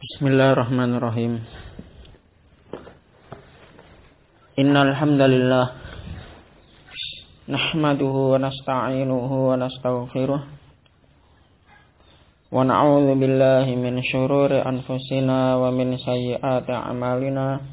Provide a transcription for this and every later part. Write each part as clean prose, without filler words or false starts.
Bismillahirrahmanirrahim. Innal hamdalillah nahmaduhu wa nasta'inuhu wa nastaghfiruh wa na'udzu billahi min syururi anfusina wa min sayyiati a'malina.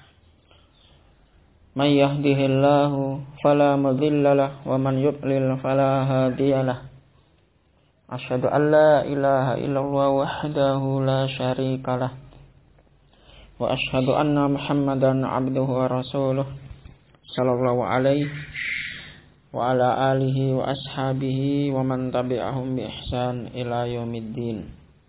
May yahdihillahu fala mudilla lahu wa man yudlil fala hadiyalah. Asyhadu an la ilaha illallah wahdahu la syarikalah wa asyhadu anna Muhammadan abduhu wa rasuluh sallallahu alaihi wa ala alihi wa ashabihi wa man tabi'ahum bi ihsan ila yaumiddin.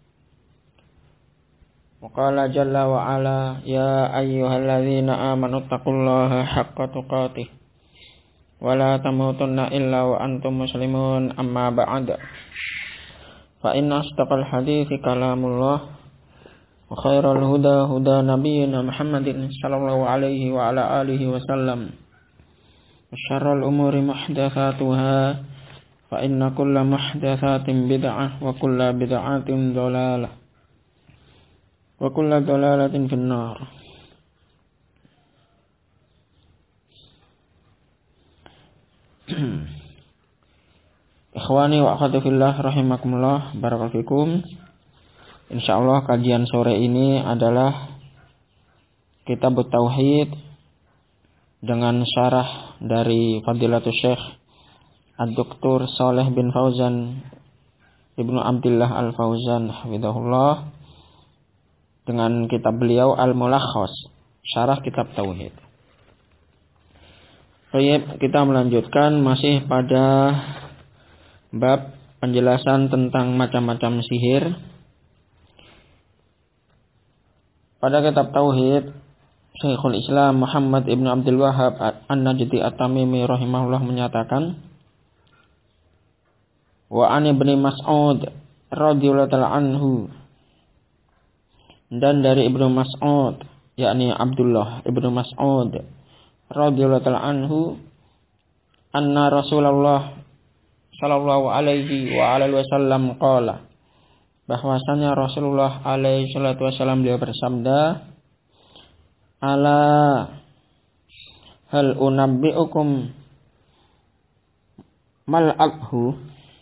Wa qala jalla wa ala ya ayyuhalladzina amanu taqullaha haqqa tuqatih wa la tamutunna illa wa antum muslimun, amma ba'd. Fa inna asdaqal hadithi kalamullah wa khairal huda huda nabiyyina Muhammadin sallallahu alaihi wa ala alihi wa sallam. Wa syarrul umuri muhdatsatuha fa inna kulla muhdatsatin bid'ah wa kulla bid'atin dhalalah wa kulla dhalalatin finnar. Ikhwani wa akhwati fillah rahimakumullah, barakallahu fikum. Insyaallah kajian sore ini adalah Kitab Tauhid dengan syarah dari Fadilatul Syekh Ad-Doktor Shalih bin Fauzan Ibnu Abdillah Al-Fauzan hafizahullah, dengan kitab beliau Al-Mulakhas, syarah Kitab Tauhid. Baik, kita melanjutkan masih pada bab penjelasan tentang macam-macam sihir. Pada kitab Tauhid, Syekhul Islam Muhammad Ibn Abdul Wahhab An-Najdi At-Tamimi rahimahullah menyatakan, wa an Ibnu Mas'ud radhiyallahu ta'ala anhu, dan dari Ibnu Mas'ud, yakni Abdullah Ibnu Mas'ud radhiyallahu ta'ala anhu, anna Rasulullah sallallahu alaihi wa alihi wasallam qala, bahwasanya Rasulullah alaihi salatu wasallam beliau bersabda, ala hal unabbiukum mal akhu,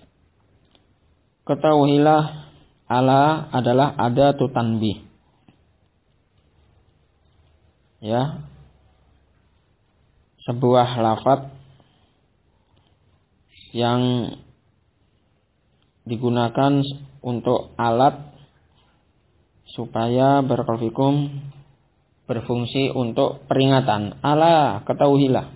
ketahuilah, ala adalah adatu tanbih, ya, sebuah lafadz yang digunakan untuk alat supaya barakallahu berfungsi untuk peringatan. Ala, ketahuilah.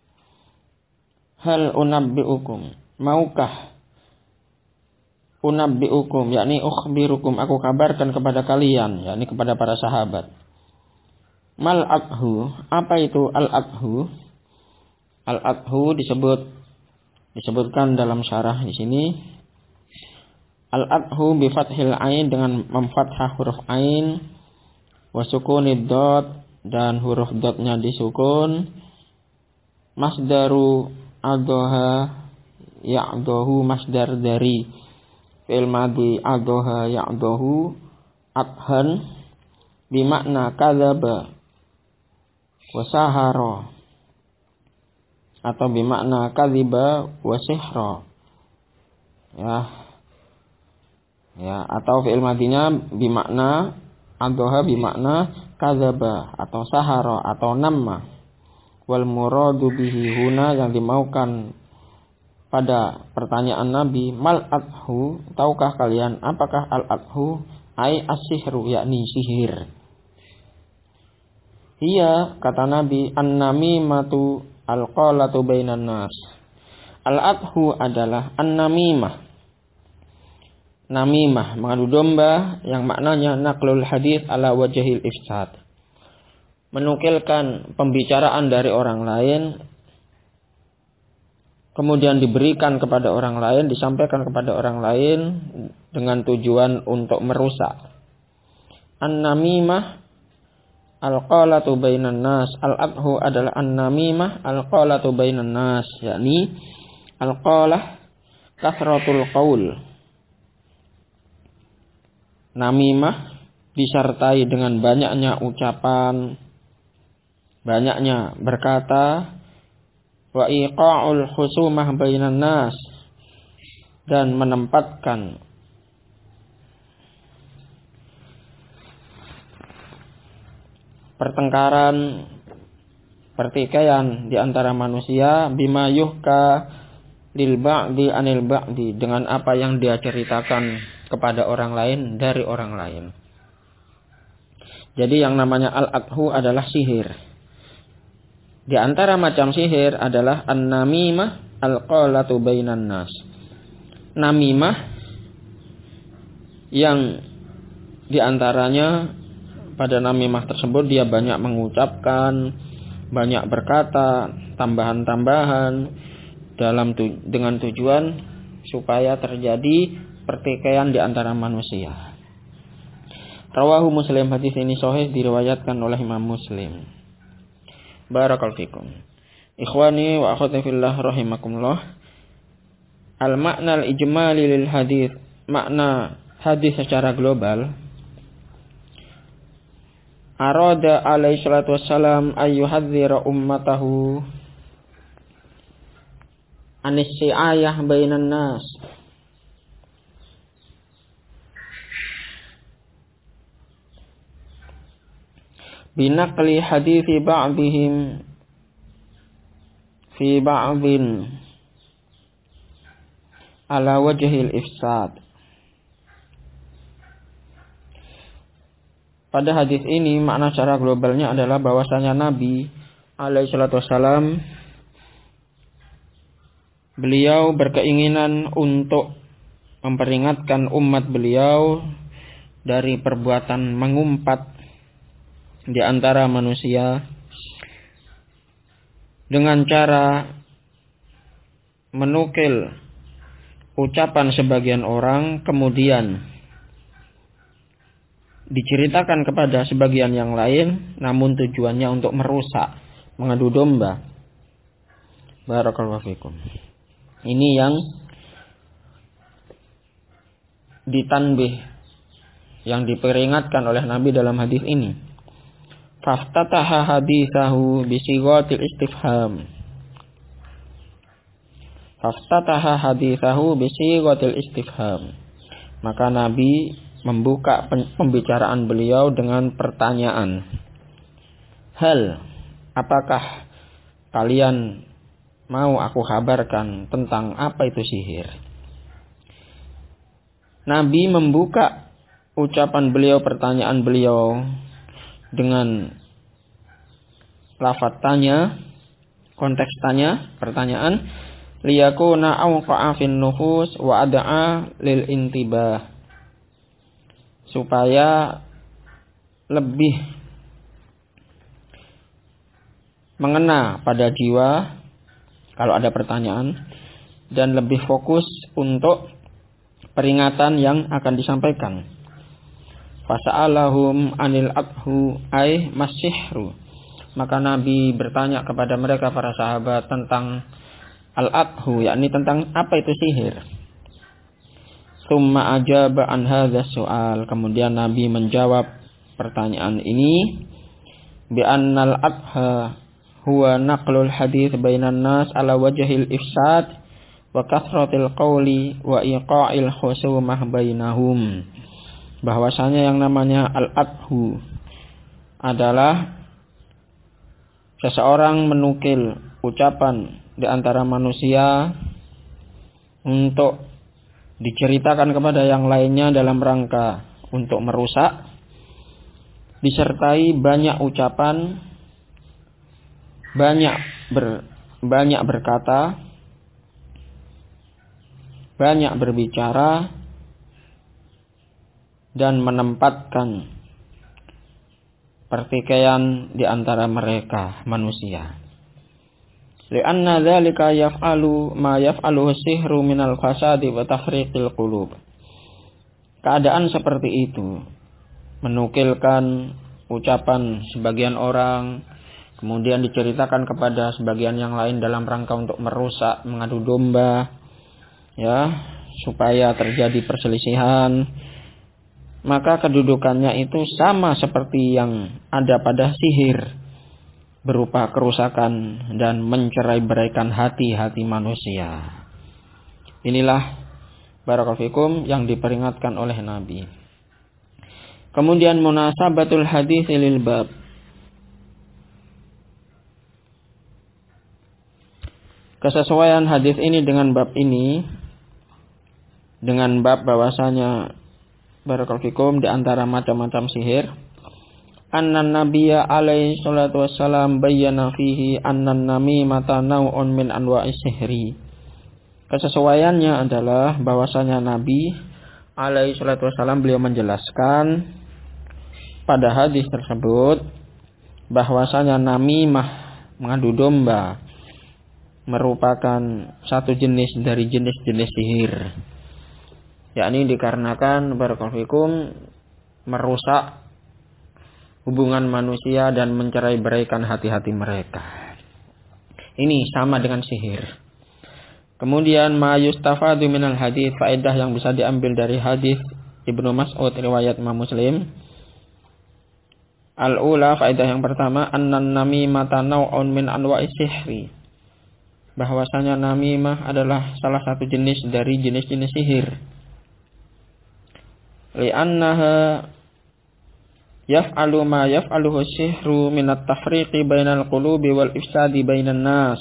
Hal unabbiukum, maukah unabbiukum, yakni ukhbirukum, aku kabarkan kepada kalian, yakni kepada para sahabat. Mal akhu, apa itu al akhu? Al akhu disebutkan dalam syarah di sini, al-adhu bi fathil ain, dengan memfathah huruf ain, wa sukunid dot, dan huruf dotnya disukun, masdaru adha ya'dahu, masdar dari fi'il madhi adha ya'dahu, adhan bimakna kadzaba wa sahara, atau bimakna kadziba wa sihra, ya, atau fi'il madinya bimakna adha bimakna kadzaba atau sahara atau namma. Wal muradu bihi huna, yang dimaukan pada pertanyaan Nabi, mal adhu, tahukah kalian apakah al adhu? Ai as-sihru, yakni sihir. Iya, kata Nabi, an-namimatu al-qalatu bainan nas. Al-adhu adalah an-namimah. Namimah, mengadu domba, yang maknanya naqlul hadits ala wajhil ifsad, menukilkan pembicaraan dari orang lain, kemudian diberikan kepada orang lain, disampaikan kepada orang lain dengan tujuan untuk merusak. An-namimah al-qalatu bainan nas. Al-adhu adalah an-namimah al-qalatu bainan nas, yakni al-qalah kasratul qaul. Namimah disertai dengan banyaknya ucapan, banyaknya berkata, wa iqa'ul khusumah bainan nas, dan menempatkan pertengkaran, pertikaian di antara manusia, bima yuhka lil ba'di anil ba'di, dengan apa yang dia ceritakan kepada orang lain dari orang lain. Jadi yang namanya al-adhu adalah sihir. Di antara macam sihir adalah an-namimah al-qalatu bainan nas. Namimah yang di antaranya pada namimah tersebut dia banyak mengucapkan, banyak berkata, tambahan-tambahan dengan tujuan supaya terjadi pertikaian di antara manusia. Rawahu Muslim, hadis ini sahih diriwayatkan oleh Imam Muslim. Barakallahu fikum. Ikhwani wa akhwati fillah rahimakumullah. Al-makna al-ijmali lil hadis, makna hadis secara global. Arada alaihi salatu wassalam ayyuhadzira ummatahu anis si'ayah bainan nas. Binaqli hadithi ba'dihim fi ba'din ala wajhil ifsad. Pada hadis ini makna secara globalnya adalah bahwasanya Nabi alaihi salatu wassalam beliau berkeinginan untuk memperingatkan umat beliau dari perbuatan mengumpat di antara manusia dengan cara menukil ucapan sebagian orang kemudian diceritakan kepada sebagian yang lain, namun tujuannya untuk merusak, mengadu domba. Barakallahu fikum. Ini yang ditanbih, yang diperingatkan oleh Nabi dalam hadis ini. Faftataha hadithahu bisighatil istifham. Faftataha hadithahu bisighatil istifham. Maka Nabi membuka pembicaraan beliau dengan pertanyaan. Hal, apakah kalian mau aku kabarkan tentang apa itu sihir? Nabi membuka ucapan beliau, pertanyaan beliau dengan lafaz tanya, konteks tanya, pertanyaan, liyakuna awqa'a fin nufus wa ad'a lil intibah, supaya lebih mengena pada jiwa kalau ada pertanyaan dan lebih fokus untuk peringatan yang akan disampaikan. Fasa'alahum anil adhu ay masyihru. Maka Nabi bertanya kepada mereka para sahabat tentang al-adhu, yakni tentang apa itu sihir. Summa ajaba an hadza soal. Kemudian Nabi menjawab pertanyaan ini bi annal adha huwa naqlul hadits bainan nas ala wajhil ifsad wa kathratil qawli wa iqa'il khusumah bainahum. Bahwasanya yang namanya al-adhu adalah seseorang menukil ucapan di antara manusia untuk diceritakan kepada yang lainnya dalam rangka untuk merusak, disertai banyak ucapan, banyak berkata, banyak berbicara, dan menempatkan pertikaian di antara mereka manusia. Lianna dzalika yaf'alu ma yaf'aluhu sihru minal fasadi wa tafriqil qulub. Keadaan seperti itu, menukilkan ucapan sebagian orang, kemudian diceritakan kepada sebagian yang lain dalam rangka untuk merusak, mengadu domba, ya, supaya terjadi perselisihan. maka kedudukannya itu sama seperti yang ada pada sihir, berupa kerusakan dan mencerai-beraikan hati-hati manusia. Inilah barakallahu fikum yang diperingatkan oleh Nabi. Kemudian munasabatul hadis lil bab. Kesesuaian hadis ini dengan bab ini, dengan bab bahwasanya barakallahu fikum di antara macam-macam sihir, annan nabiyya alaihi salatu wassalam bayyana fihi annan namimata naw'un min anwa'is sihri. Kesesuaiannya adalah bahwasanya Nabi alaihi salatu wassalam beliau menjelaskan pada hadis tersebut bahwasanya namimah, mengadu domba, merupakan satu jenis dari jenis-jenis sihir, yakni dikarenakan barakallahu fikum merusak hubungan manusia dan mencerai-beraikan hati-hati mereka. Ini sama dengan sihir. Kemudian ma yustafadu minal hadis, faedah yang bisa diambil dari hadis Ibnu Mas'ud riwayat Imam Muslim. Al-ula, faedah yang pertama, annan namimata naw'un min anwa'is sihri. Bahwasanya namimah adalah salah satu jenis dari jenis-jenis sihir. Li'annaha yaf'alu ma yaf'aluhu sihru minat tafriqi bainal qulubi wal ifsadi bainan nas.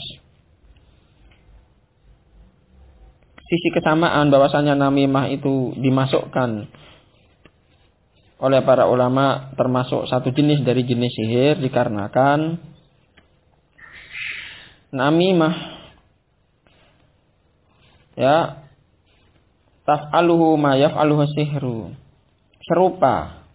Sisi kesamaan bahwasanya namimah itu dimasukkan oleh para ulama termasuk satu jenis dari jenis sihir, dikarenakan namimah ya taf'aluhu ma yaf'aluhu sihru, serupa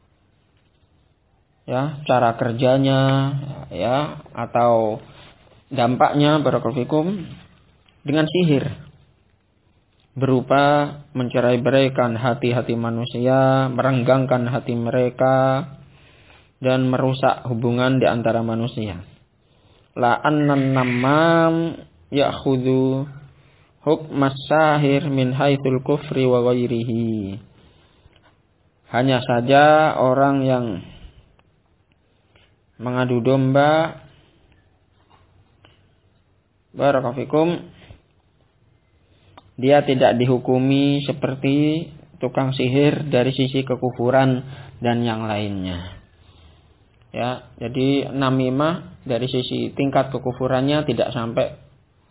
ya cara kerjanya ya atau dampaknya barakallahu fikum dengan sihir, berupa mencerai-beraikan hati-hati manusia, merenggangkan hati mereka dan merusak hubungan di antara manusia. La annan namam ya'khudhu hukmas sahir min haitsul kufri wa ghairihi. Hanya saja orang yang mengadu domba barakallahu fikum, dia tidak dihukumi seperti tukang sihir dari sisi kekufuran dan yang lainnya. Ya, jadi namimah dari sisi tingkat kekufurannya tidak sampai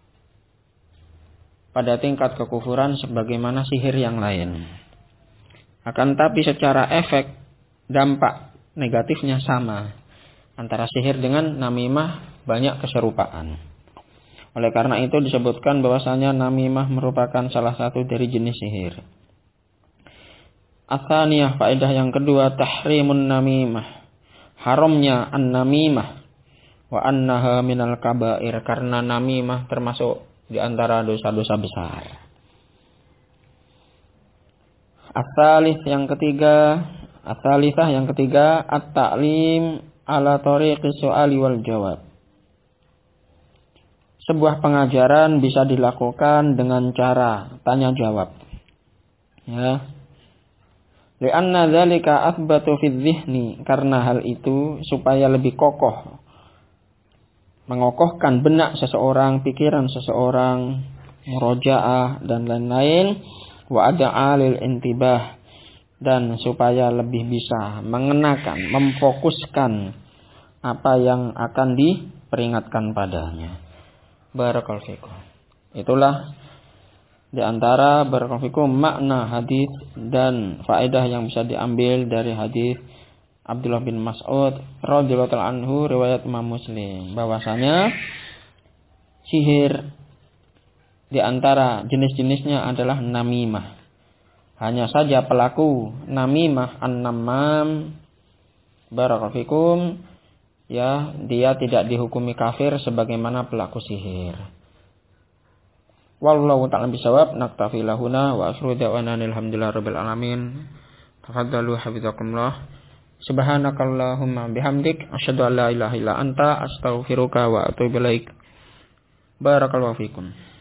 pada tingkat kekufuran sebagaimana sihir yang lain. Akan tapi secara efek dampak negatifnya sama. Antara sihir dengan namimah banyak keserupaan. Oleh karena itu disebutkan bahwasanya namimah merupakan salah satu dari jenis sihir. Atsaniyah, faedah yang kedua, tahrimun namimah. Haramnya an-namimah wa annaha minal kabair, karena namimah termasuk di antara dosa-dosa besar. Ats-tsalits yang ketiga, at-ta'lim ala tariqis su'ali wal jawab. Sebuah pengajaran bisa dilakukan dengan cara tanya jawab. Ya. Li'anna dzalika athbatu fi dzihni, karena hal itu supaya lebih kokoh, mengokohkan benak seseorang, pikiran seseorang, murojaah dan lain-lain, wa ada'a lil intibah, dan supaya lebih bisa mengenakan, memfokuskan apa yang akan diperingatkan padanya. Barakallahu fikum. Itulah di antara barakallahu fikum makna hadis dan faedah yang bisa diambil dari hadis Abdullah bin Mas'ud radhiyallahu anhu riwayat Imam Muslim, bahwasanya sihir di antara jenis-jenisnya adalah namimah. Hanya saja pelaku namimah an-namam barakallahu fikum ya, dia tidak dihukumi kafir sebagaimana pelaku sihir. Wallahu ta'ala bisawab. Naktafi lahuna wa akhru da'wana alhamdulillahi rabbil alamin. Tafaddalu hafizakumullah. Subhanakallahumma bihamdik asyhadu an la ilaha illa anta astaghfiruka wa atubu ilaik. Barakallahu fikum.